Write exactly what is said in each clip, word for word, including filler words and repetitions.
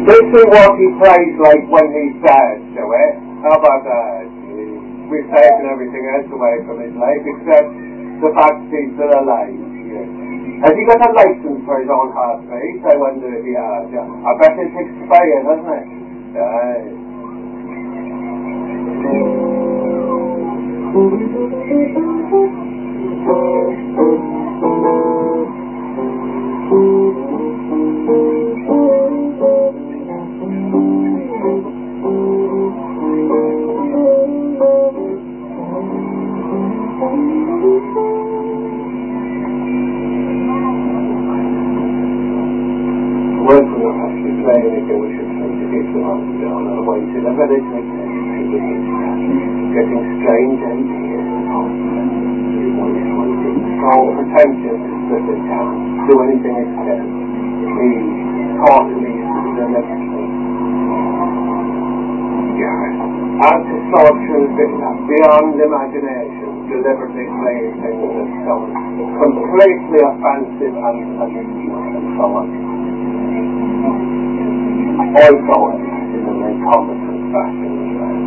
Listen what he plays like when he's sad, shall we? How about that? We've taken everything else away from his life except the fact he's still alive. Yes. Has he got a license for his own heartbeat? I wonder if he has. Yeah. I bet it's expired, hasn't it? Aye. Well, we don't have to play anything, we should try to get them on down, otherwise you'll never let it make getting strange out here. So pretentious that they can't do anything except me, talk to me, and everything. Yeah. Antisocial, beyond imagination, deliberately playing things that sound completely offensive and, and, and so on. Also in an incompetent fashion as well.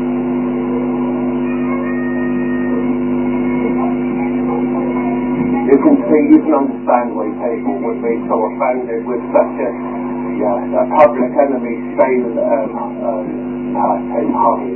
You can see, you can understand why people would be so offended with such a, yeah, a public enemy style um, um, pastime hobby.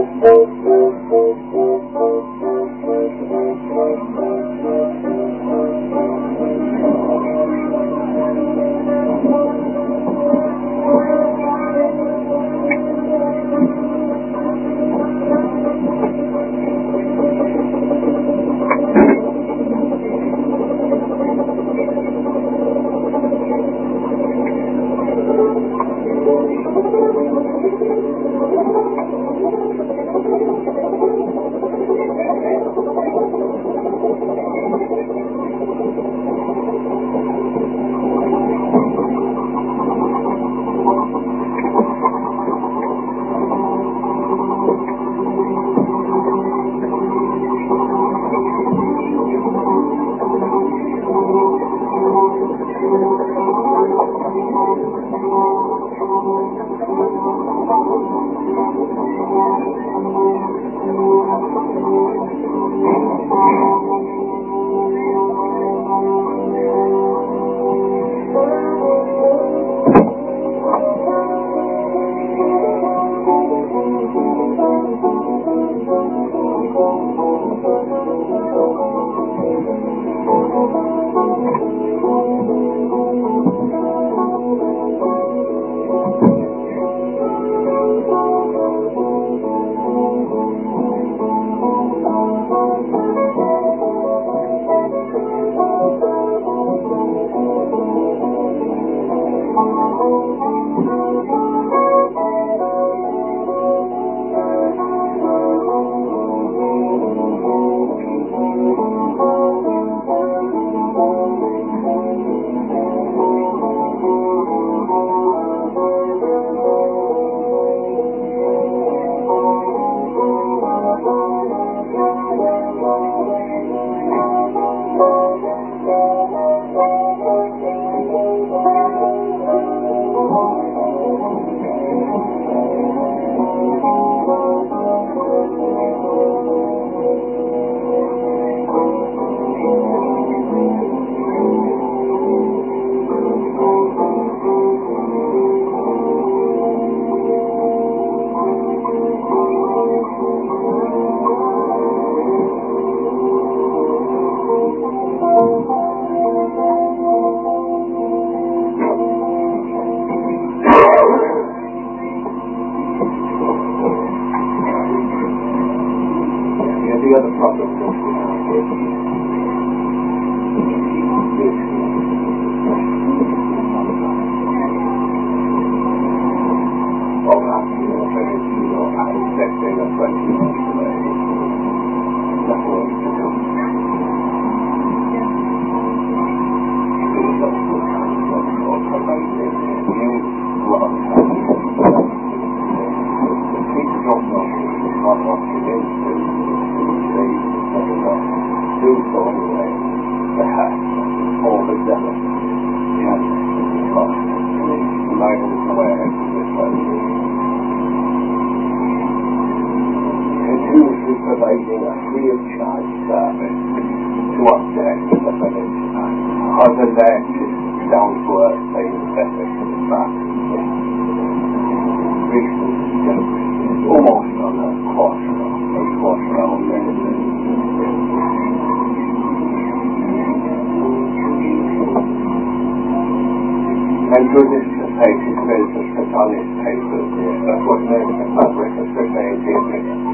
the other problem that we have is of happening or finishing or accepting a twenty minutes away. That's what we do. It's not the kind of thing or pervasive new love. The people don't know what walking into. Do so anyway, perhaps, all the devil. Yes, but the light is aware of this person. Continuously providing a free of charge service to objects in the village, other than down to earth things better to the back. Recently, almost on a quarter, a quarter of medicine. And through this page, it says the Satanis papers. That's what makes the fabric of Satanism.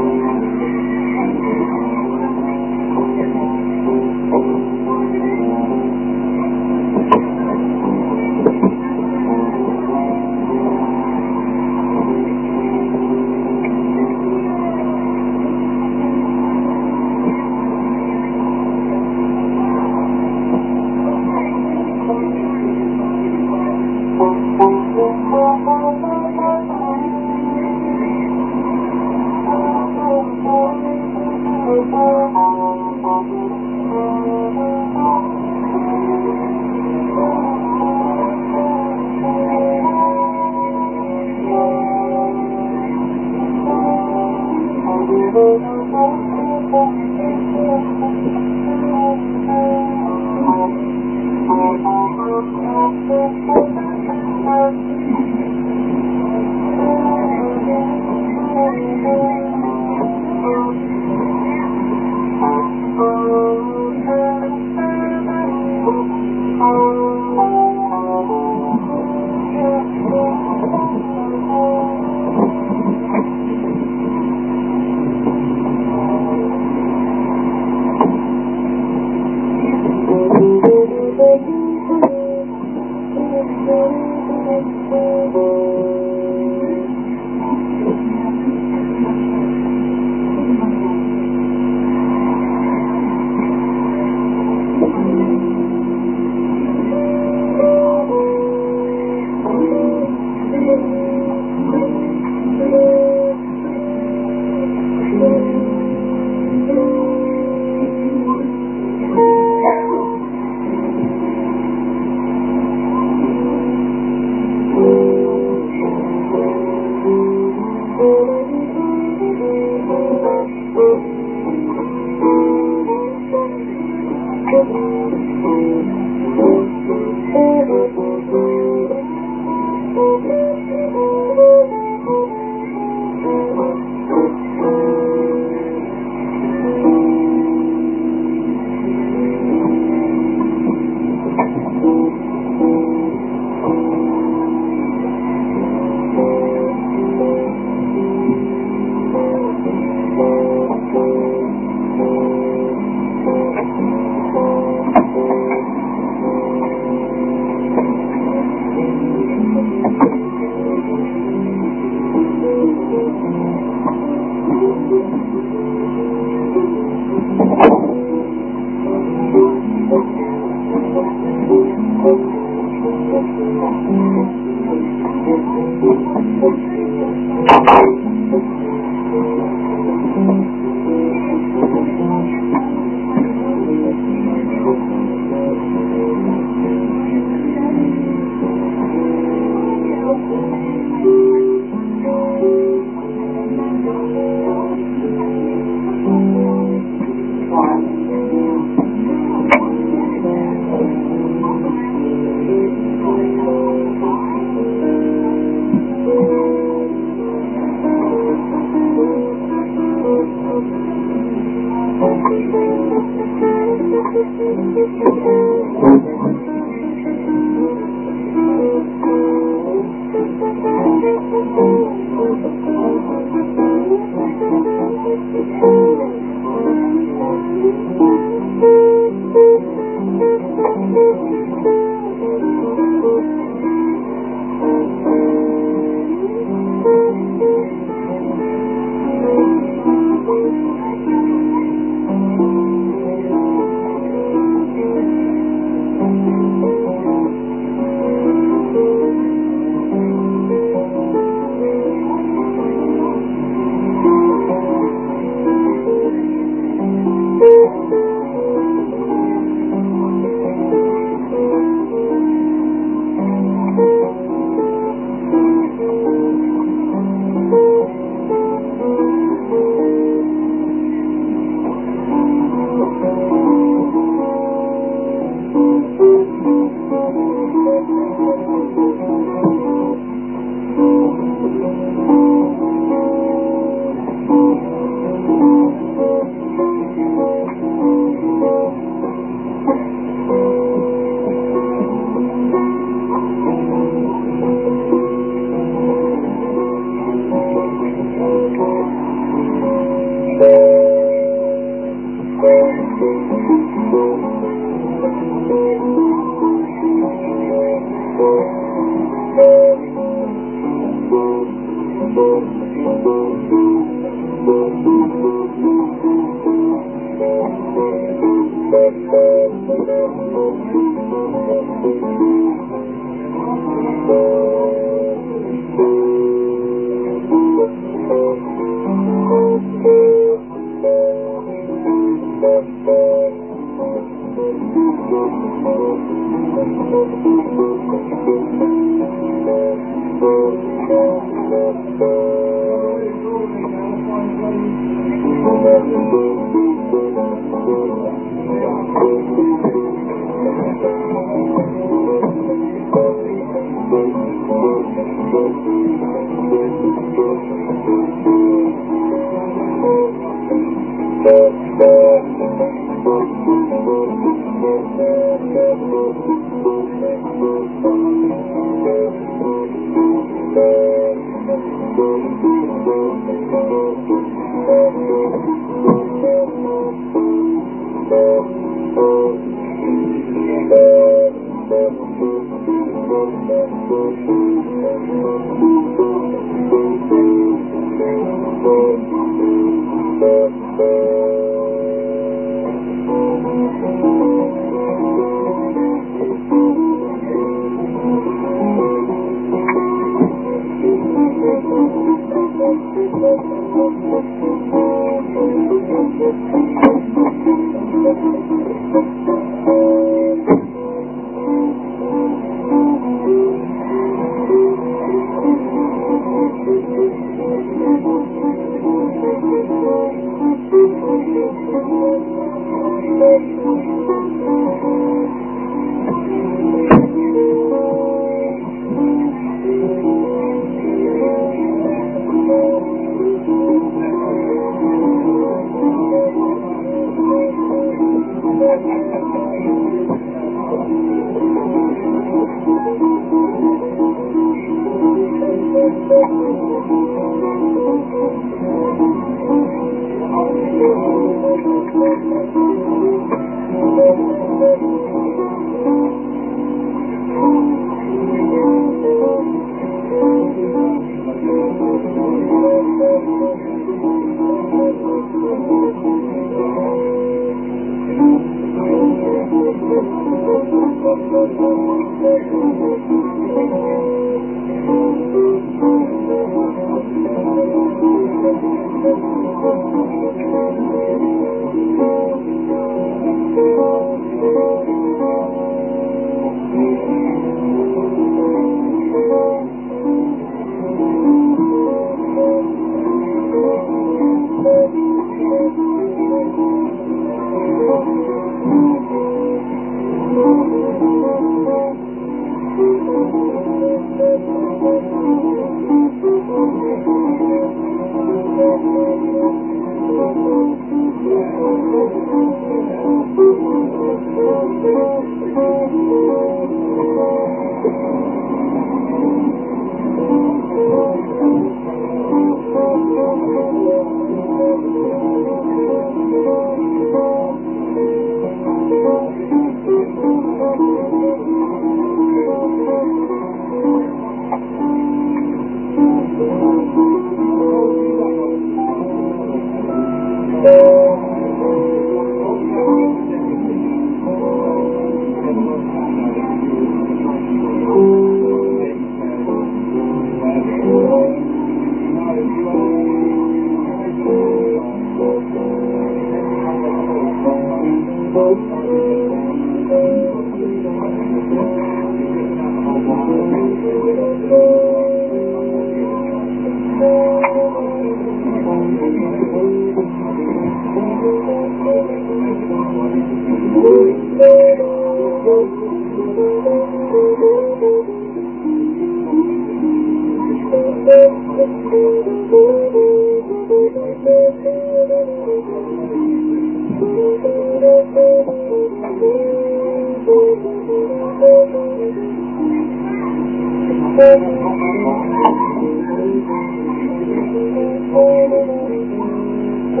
Thank you.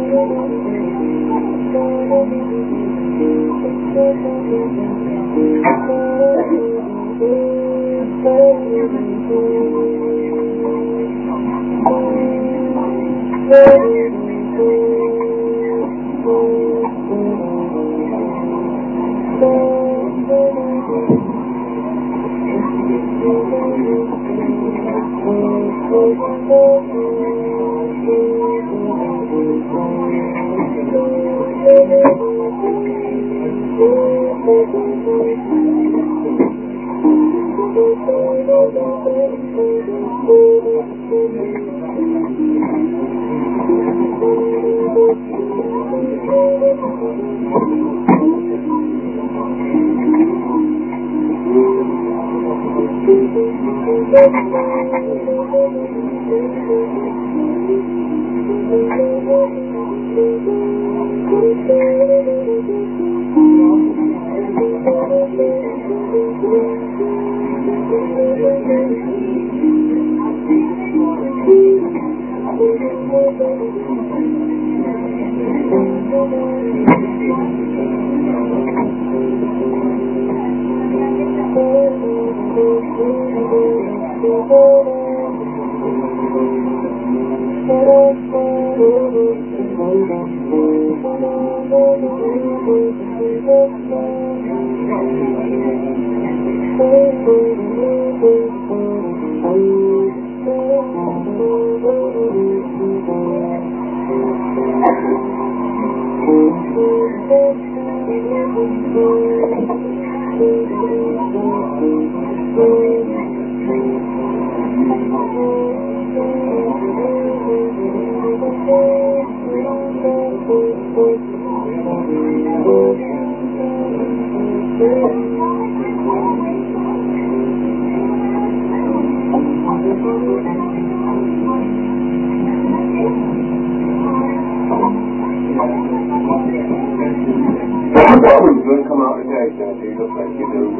Don't come out today, so you look like you do.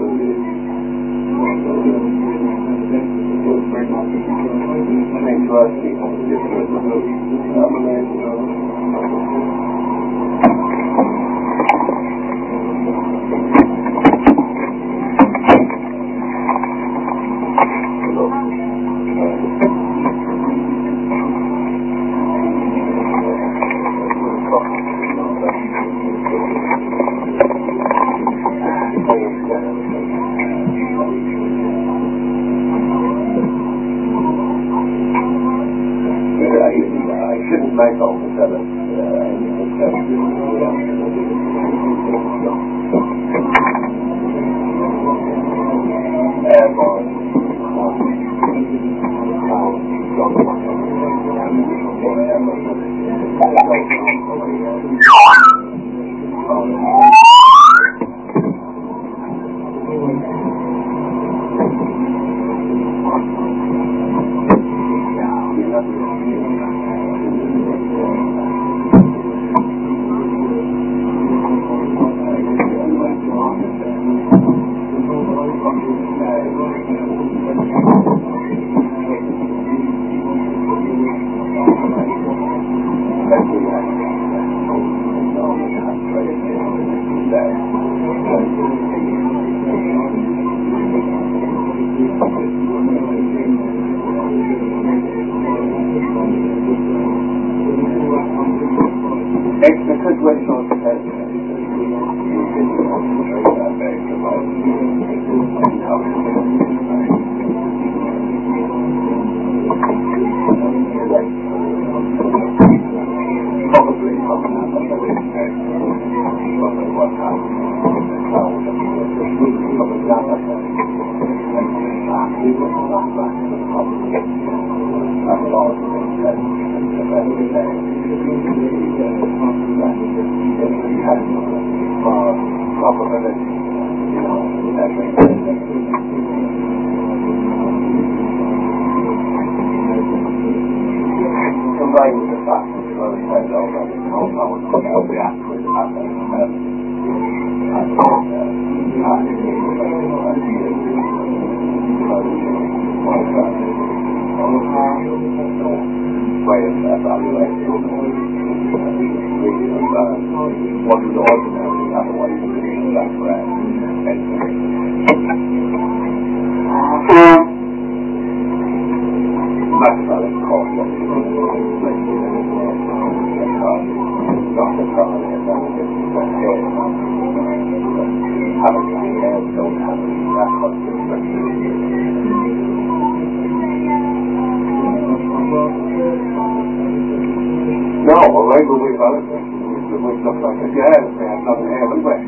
Thanks for asking. Make all the sellers. Way of evaluating what is ordinary, otherwise it is that way. Maxwell called what is not a problem, and that is okay. Having my hair don't have that much no, well, right when we got it, it would look like a jazz band, not an air west.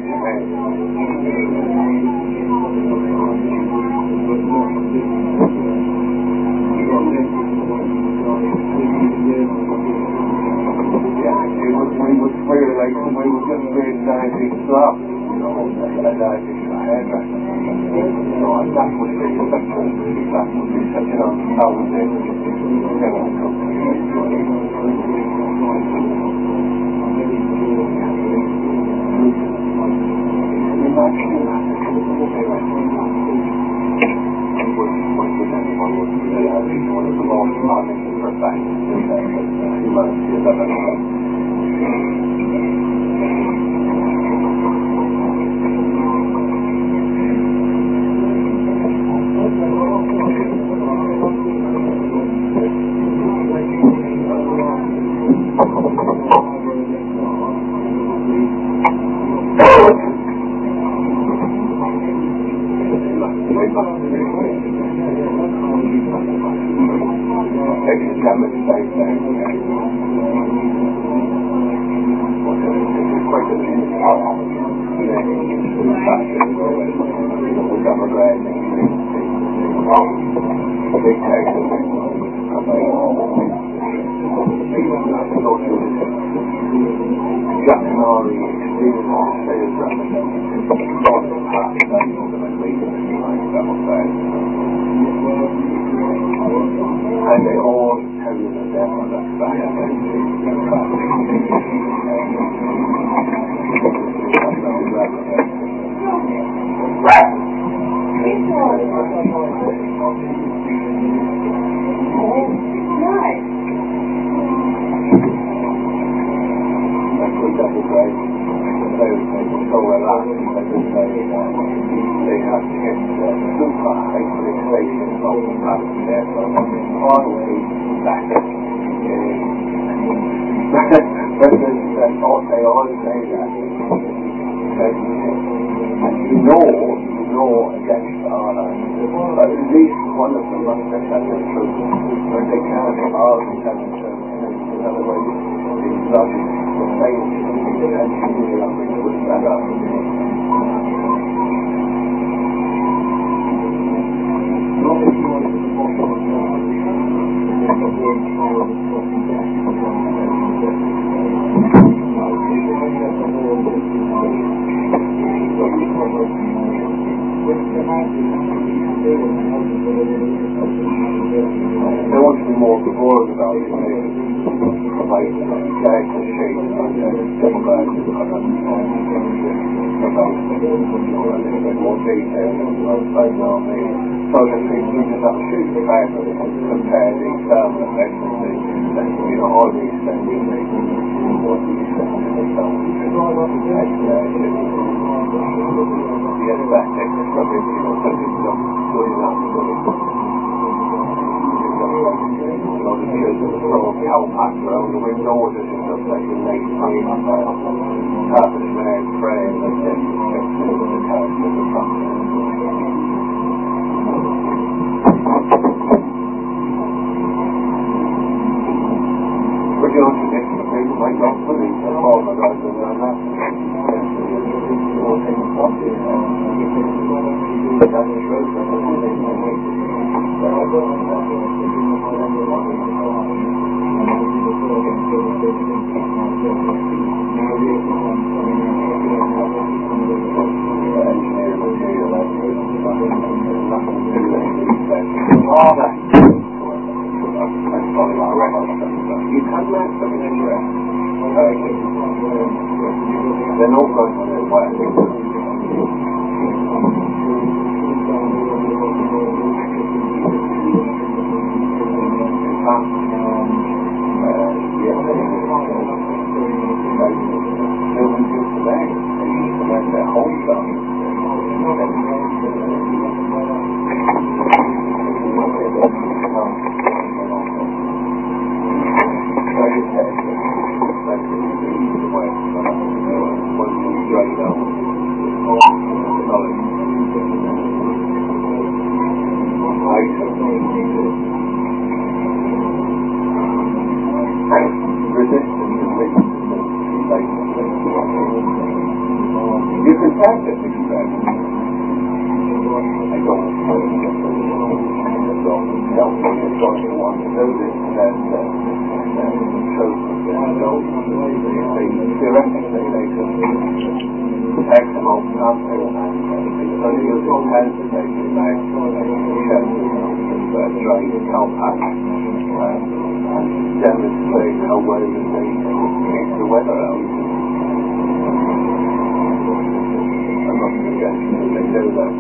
Yeah, it was, we would swear like we would just wear ninety slops, you know, and I think the hairdresser. You know, and that would be such a, that would be such an unfounded, and they all tell you that they're on that side. They have to get super hyperinflation of the planet there, so all the way back. But they all say that. And you know, you know against all that. But at least one of them must have said the truth. But they can't all tell the truth. In other words, it's not the same thing as you know, with that up. There wants to be more bored about it, like Jack and Shane and Democrats about a little bit more detail outside now, so that people just have to shoot the fact that compare the exam elections, you know, all these things, what these things the aesthetic of it, you know, that it's not good enough for it. You know, the children throw cowpats around the windows and stuff like a nice time on the carpet man frame and then just over the couch in the front. But you know, today, the people might not believe that all the guys are done that. All that. You can't learn something in your they're not going to their way. There will You can practice expression. I don't know if you want to know this, that shows theoretically they can maximum something and it's only using hands to make it back but trying to help us and demonstrate how well you can make the weather out. I'm not suggesting that they do that.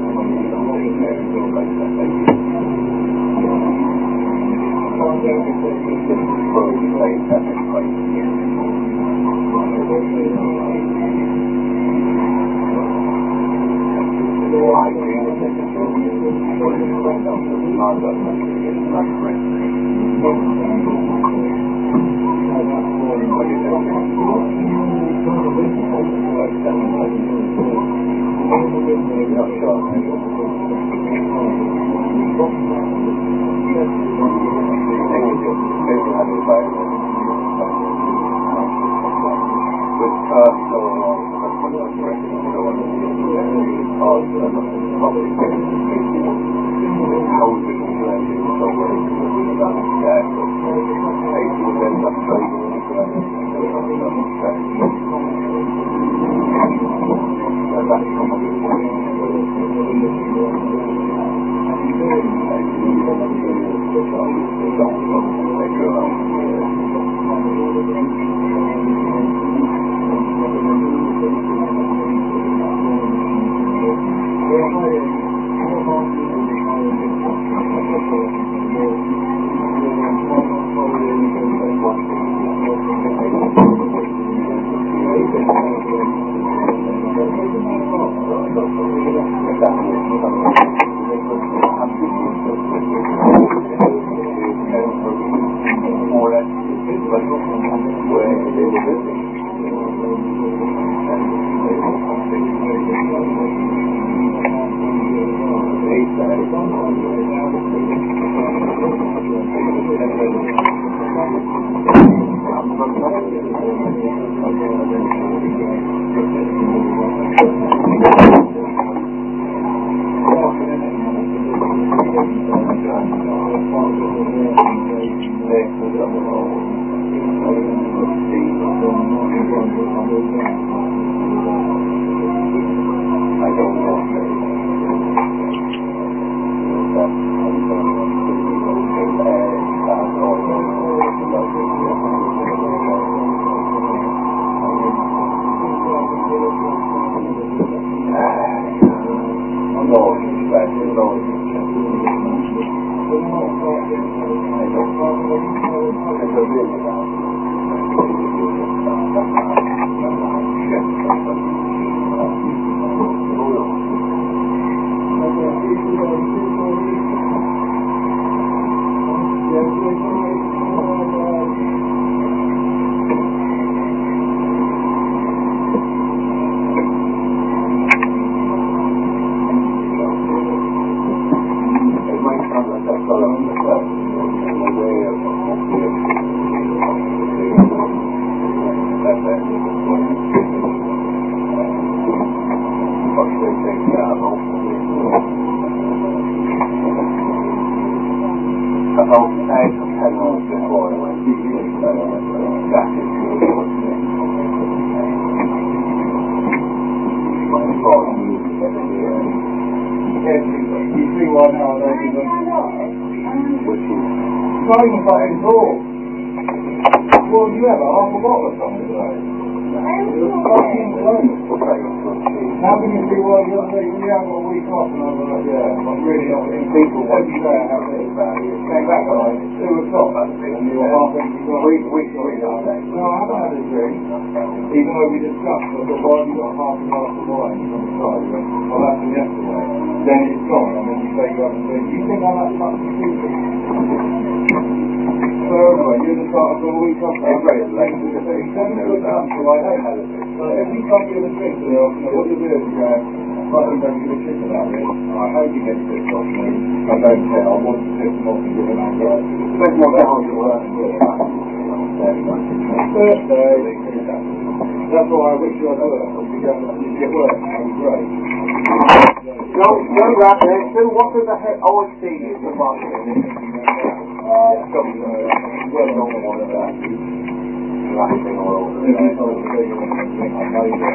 That's why I wish you had other help to get, to get work. That would be great. No, no, that, then what does the head O S C is the market? Uh, some, uh, well, I don't want that. Laughing all over the place. I was thinking of something I made it.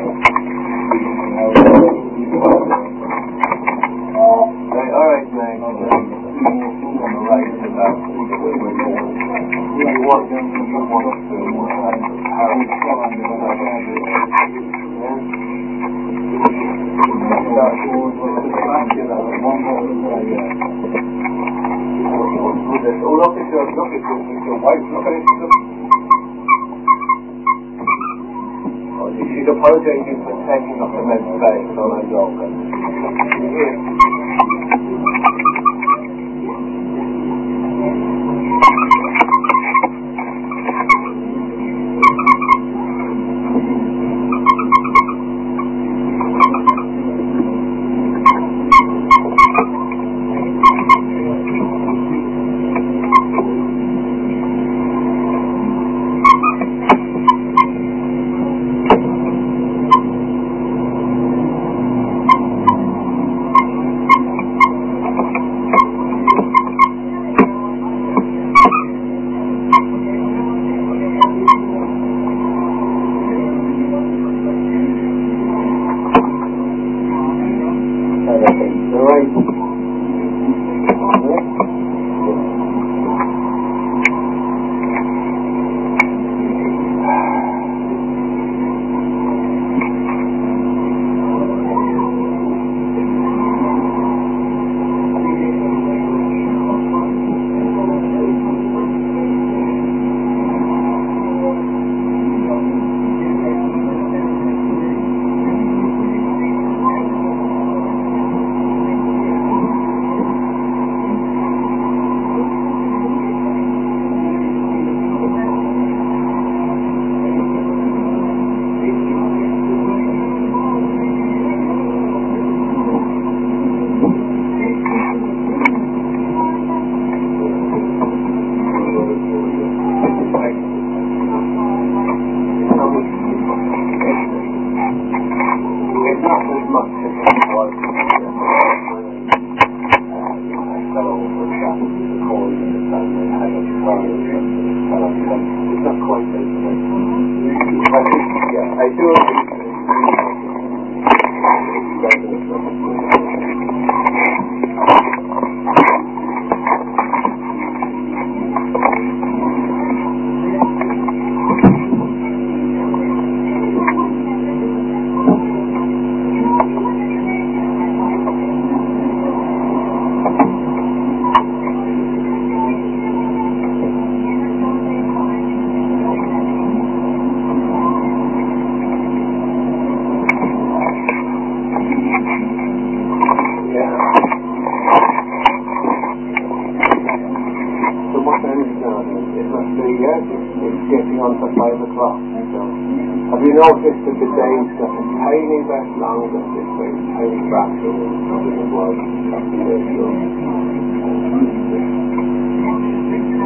Right, alright, man. On the right about you want them to you want to how we find the Oh, look at your, look at your, your wife, look at it. Oh, she's apologizing for taking off the men's face on her yoga. Have you noticed that the days got a tiny bit longer this week, tiny fraction of it was